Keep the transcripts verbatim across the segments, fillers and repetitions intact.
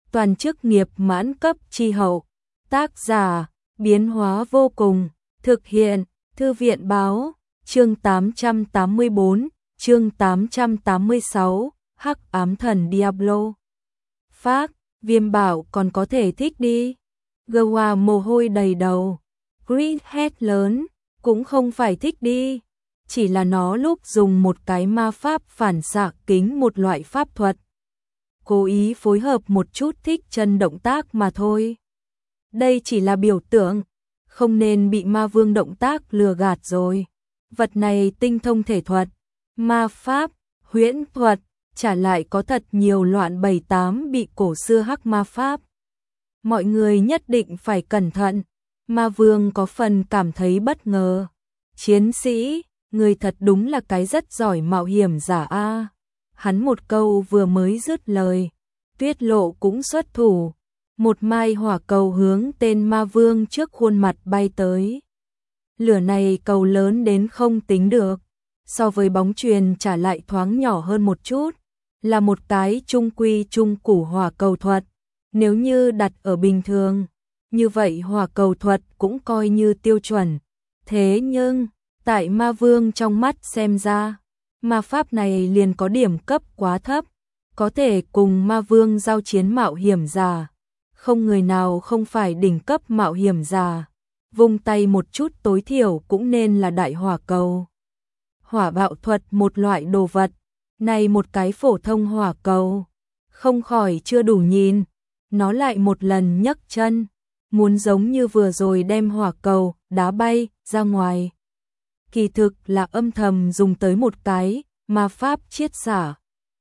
toàn chức nghiệp mãn cấp chi hậu. Tác giả, biến hóa vô cùng, thực hiện, Thư viện báo, chương tám trăm tám mươi bốn, chương tám trăm tám mươi sáu, Hắc ám thần Diablo. Phác, Viêm bảo còn có thể thích đi. Gwa mồ hôi đầy đầu. Grid hét lớn, cũng không phải thích đi. Chỉ là nó lúc dùng một cái ma pháp phản xạ kính một loại pháp thuật. Cố ý phối hợp một chút thích chân động tác mà thôi. Đây chỉ là biểu tượng, không nên bị ma vương động tác lừa gạt rồi. Vật này tinh thông thể thuật, ma pháp, huyễn thuật, trả lại có thật nhiều loạn bảy tám bị cổ xưa hắc ma pháp. Mọi người nhất định phải cẩn thận, ma vương có phần cảm thấy bất ngờ. Chiến sĩ, người thật đúng là cái rất giỏi mạo hiểm giả a. Hắn một câu vừa mới dứt lời, Tuyết Lộ cũng xuất thủ. Một mai hỏa cầu hướng tên ma vương trước khuôn mặt bay tới. Lửa này cầu lớn đến không tính được, so với bóng chuyền trả lại thoáng nhỏ hơn một chút, là một cái trung quy trung củ hỏa cầu thuật. Nếu như đặt ở bình thường, như vậy hỏa cầu thuật cũng coi như tiêu chuẩn. Thế nhưng, tại ma vương trong mắt xem ra, ma pháp này liền có điểm cấp quá thấp, có thể cùng ma vương giao chiến mạo hiểm giả. Không người nào không phải đỉnh cấp mạo hiểm giả, vung tay một chút tối thiểu cũng nên là đại hỏa cầu. Hỏa bạo thuật một loại đồ vật, này một cái phổ thông hỏa cầu, không khỏi chưa đủ nhìn, nó lại một lần nhấc chân, muốn giống như vừa rồi đem hỏa cầu đá bay ra ngoài. Kỳ thực là âm thầm dùng tới một cái ma pháp chiết xả,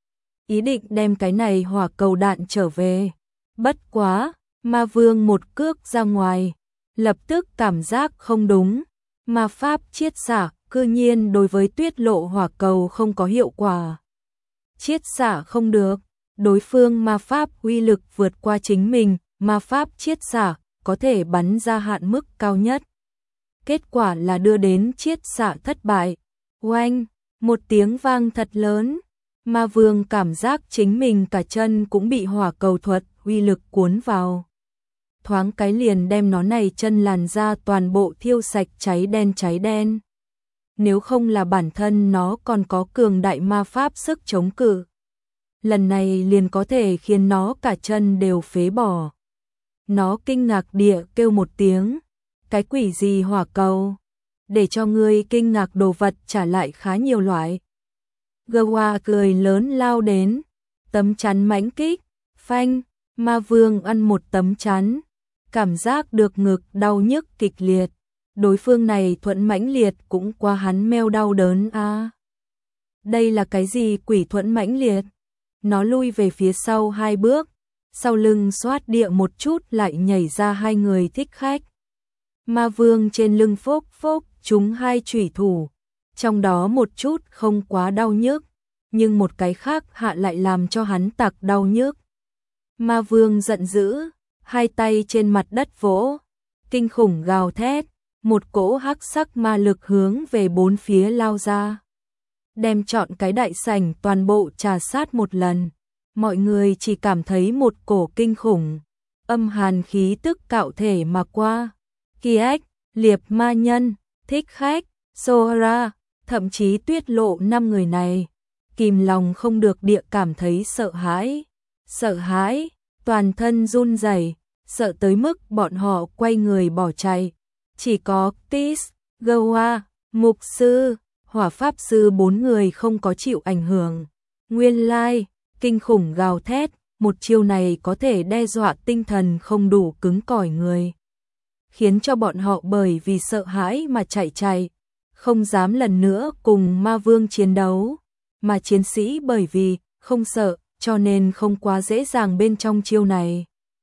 ý định đem cái này hỏa cầu đạn trở về. Bất quá, ma vương một cước ra ngoài, lập tức cảm giác không đúng, ma pháp chiết xả cư nhiên đối với Tuyết Lộ hỏa cầu không có hiệu quả. Chiết xả không được, đối phương ma pháp uy lực vượt qua chính mình, ma pháp chiết xả có thể bắn ra hạn mức cao nhất. Kết quả là đưa đến chiết xả thất bại. Oanh, một tiếng vang thật lớn, ma vương cảm giác chính mình cả chân cũng bị hỏa cầu thuật uy lực cuốn vào. Thoáng cái liền đem nó này chân làn ra toàn bộ thiêu sạch cháy đen cháy đen. Nếu không là bản thân nó còn có cường đại ma pháp sức chống cự, lần này liền có thể khiến nó cả chân đều phế bỏ. Nó kinh ngạc địa kêu một tiếng, cái quỷ gì hỏa cầu, để cho ngươi kinh ngạc đồ vật trả lại khá nhiều loại. Gwa cười lớn lao đến, tấm chắn mãnh kích, phanh, ma vương ăn một tấm chắn, cảm giác được ngực đau nhức kịch liệt. Đối phương này thuẫn mãnh liệt cũng qua hắn meo đau đớn a. À. Đây là cái gì quỷ thuẫn mãnh liệt? Nó lui về phía sau hai bước, sau lưng xoát địa một chút lại nhảy ra hai người thích khách. Ma vương trên lưng phốc phốc trúng hai chủy thủ, trong đó một chút không quá đau nhức, nhưng một cái khác hạ lại làm cho hắn tặc đau nhức. Ma vương giận dữ, hai tay trên mặt đất vỗ, kinh khủng gào thét, một cỗ hắc sắc ma lực hướng về bốn phía lao ra, đem trọn cái đại sảnh toàn bộ trà sát một lần. Mọi người chỉ cảm thấy một cổ kinh khủng, âm hàn khí tức cạo thể mà qua. Kiếc, liệp ma nhân, thích khách, Sora, thậm chí Tuyết Lộ năm người này, kìm lòng không được địa cảm thấy sợ hãi. Sợ hãi, toàn thân run rẩy, sợ tới mức bọn họ quay người bỏ chạy. Chỉ có Tis, Gwa, Mục sư, Hỏa pháp sư bốn người không có chịu ảnh hưởng. Nguyên lai, kinh khủng gào thét, một chiêu này có thể đe dọa tinh thần không đủ cứng cỏi người, khiến cho bọn họ bởi vì sợ hãi mà chạy chạy, không dám lần nữa cùng ma vương chiến đấu, mà chiến sĩ bởi vì không sợ cho nên không quá dễ dàng bên trong chiêu này.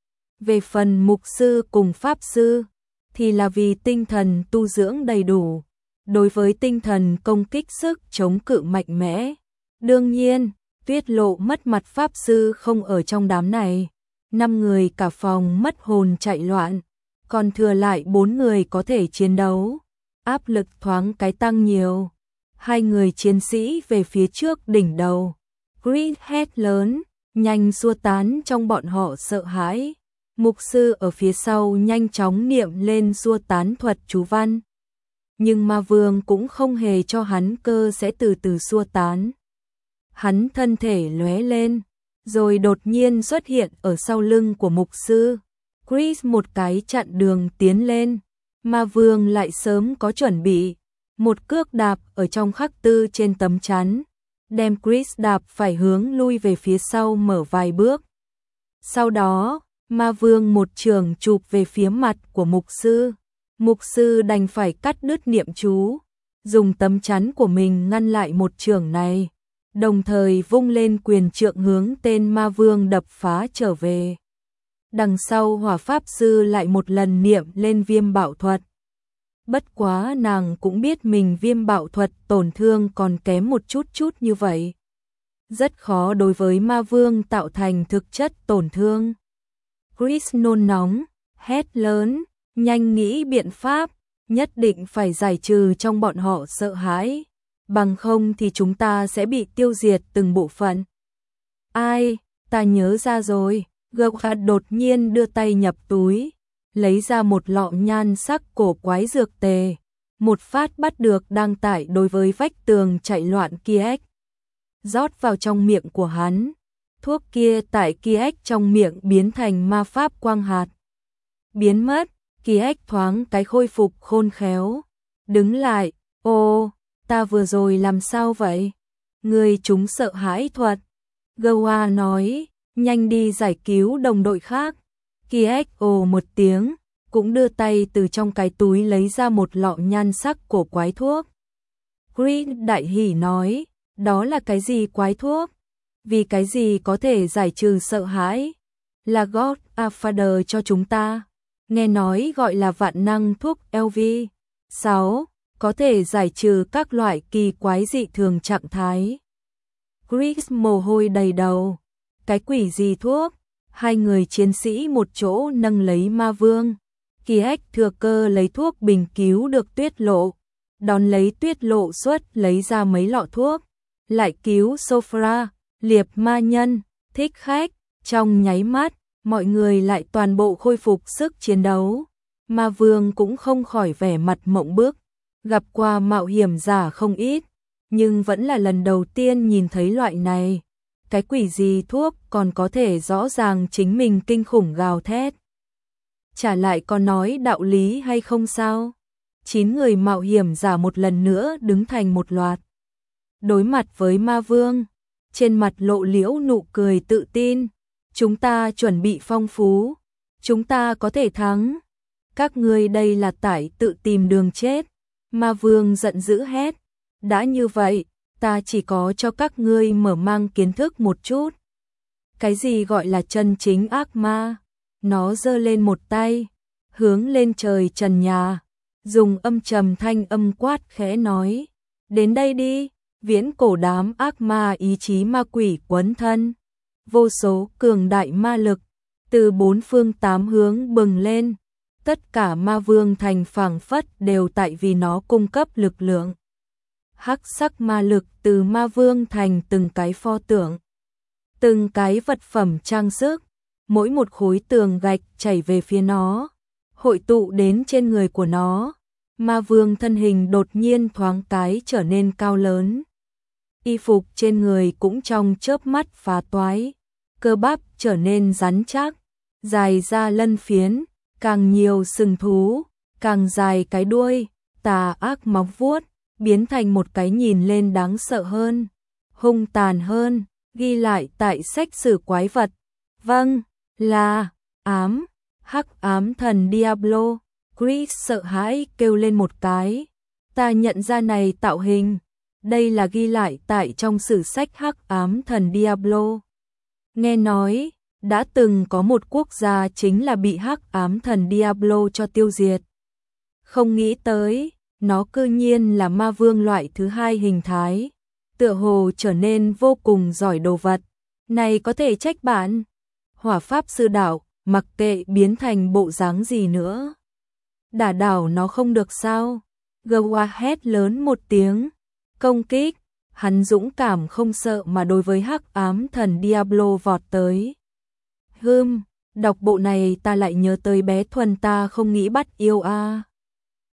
Về phần mục sư cùng pháp sư thì là vì tinh thần tu dưỡng đầy đủ, đối với tinh thần công kích sức chống cự mạnh mẽ. Đương nhiên, Tuyết Lộ mất mặt pháp sư không ở trong đám này, năm người cả phòng mất hồn chạy loạn, còn thừa lại bốn người có thể chiến đấu, áp lực thoáng cái tăng nhiều. Hai người chiến sĩ về phía trước đỉnh đầu, Grid hét lớn, nhanh xua tán trong bọn họ sợ hãi. Mục sư ở phía sau nhanh chóng niệm lên xua tán thuật chú văn. Nhưng ma vương cũng không hề cho hắn cơ sẽ từ từ xua tán. Hắn thân thể lóe lên, rồi đột nhiên xuất hiện ở sau lưng của mục sư. Chris một cái chặn đường tiến lên, ma vương lại sớm có chuẩn bị. Một cước đạp ở trong khắc tư trên tấm chắn, đem Chris đạp phải hướng lui về phía sau mở vài bước. Sau đó, ma vương một trường chụp về phía mặt của mục sư. Mục sư đành phải cắt đứt niệm chú, dùng tấm chắn của mình ngăn lại một trường này, đồng thời vung lên quyền trượng hướng tên ma vương đập phá trở về. Đằng sau hỏa pháp sư lại một lần niệm lên viêm bạo thuật. Bất quá nàng cũng biết mình viêm bạo thuật tổn thương còn kém một chút chút như vậy. Rất khó đối với ma vương tạo thành thực chất tổn thương. Chris nôn nóng, hét lớn, nhanh nghĩ biện pháp, nhất định phải giải trừ trong bọn họ sợ hãi. Bằng không thì chúng ta sẽ bị tiêu diệt từng bộ phận. Ai, ta nhớ ra rồi. Gauga đột nhiên đưa tay nhập túi, lấy ra một lọ nhan sắc cổ quái dược tề, một phát bắt được đang tải đối với vách tường chạy loạn kia, rót vào trong miệng của hắn. Thuốc kia tại kia trong miệng biến thành ma pháp quang hạt, biến mất. Kia thoáng cái khôi phục khôn khéo, đứng lại. Ô, ta vừa rồi làm sao vậy? Người chúng sợ hãi thuật. Gauga nói, nhanh đi giải cứu đồng đội khác. Kia ồ một tiếng, cũng đưa tay từ trong cái túi lấy ra một lọ nhan sắc cổ quái thuốc. Green đại hỉ nói, đó là cái gì quái thuốc? Vì cái gì có thể giải trừ sợ hãi? Là God Father cho chúng ta. Nghe nói gọi là vạn năng thuốc L V. sáu. Có thể giải trừ các loại kỳ quái dị thường trạng thái. Chris mồ hôi đầy đầu. Cái quỷ gì thuốc? Hai người chiến sĩ một chỗ nâng lấy ma vương. Kiếc thừa cơ lấy thuốc bình cứu được Tuyết Lộ. Đón lấy Tuyết Lộ xuất lấy ra mấy lọ thuốc. Lại cứu Sophra, liệp ma nhân, thích khách. Trong nháy mắt, mọi người lại toàn bộ khôi phục sức chiến đấu. Ma vương cũng không khỏi vẻ mặt mộng bức. Gặp qua mạo hiểm giả không ít, nhưng vẫn là lần đầu tiên nhìn thấy loại này. Cái quỷ gì thuốc còn có thể rõ ràng chính mình kinh khủng gào thét. Trả lại còn nói đạo lý hay không sao? Chín người mạo hiểm giả một lần nữa đứng thành một loạt. Đối mặt với ma vương, trên mặt lộ liễu nụ cười tự tin. Chúng ta chuẩn bị phong phú, chúng ta có thể thắng. Các ngươi đây là tại tự tìm đường chết. Ma vương giận dữ hét. Đã như vậy, ta chỉ có cho các ngươi mở mang kiến thức một chút. Cái gì gọi là chân chính ác ma? Nó giơ lên một tay, hướng lên trời trần nhà, dùng âm trầm thanh âm quát khẽ nói. Đến đây đi, viễn cổ đám ác ma ý chí ma quỷ quấn thân. Vô số cường đại ma lực, từ bốn phương tám hướng bừng lên. Tất cả ma vương thành phảng phất đều tại vì nó cung cấp lực lượng. Hắc sắc ma lực từ ma vương thành từng cái pho tượng, từng cái vật phẩm trang sức, mỗi một khối tường gạch chảy về phía nó, hội tụ đến trên người của nó. Ma vương thân hình đột nhiên thoáng cái trở nên cao lớn. Y phục trên người cũng trong chớp mắt phá toái, cơ bắp trở nên rắn chắc, dài ra lân phiến, càng nhiều sừng thú, càng dài cái đuôi, tà ác móng vuốt, biến thành một cái nhìn lên đáng sợ hơn, hung tàn hơn, ghi lại tại sách sử quái vật. Vâng, là ám, hắc ám thần Diablo. Chris sợ hãi kêu lên một cái. Ta nhận ra này tạo hình, đây là ghi lại tại trong sử sách hắc ám thần Diablo. Nghe nói, đã từng có một quốc gia chính là bị hắc ám thần Diablo cho tiêu diệt. Không nghĩ tới, nó cư nhiên là ma vương loại thứ hai hình thái, tựa hồ trở nên vô cùng giỏi đồ vật. Này có thể trách bạn. Hỏa pháp sư đảo, mặc kệ biến thành bộ dáng gì nữa. Đả đảo nó không được sao? Gauga hét lớn một tiếng, công kích, hắn dũng cảm không sợ mà đối với hắc ám thần Diablo vọt tới. Hưm, đọc bộ này ta lại nhớ tới bé Thuần ta không nghĩ bắt yêu a.